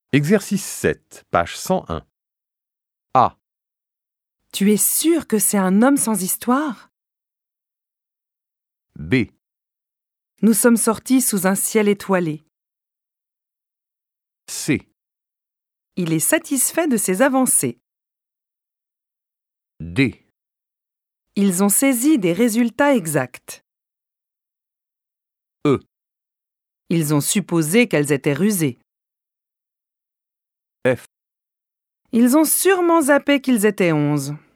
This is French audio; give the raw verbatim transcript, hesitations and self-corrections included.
Exercice sept, page cent un. A. Tu es sûr que c'est un homme sans histoire? B. Nous sommes sortis sous un ciel étoilé. C. Il est satisfait de ses avancées. D. Ils ont saisi des résultats exacts. E. Ils ont supposé qu'elles étaient rusées. F. Ils ont sûrement zappé qu'ils étaient onze.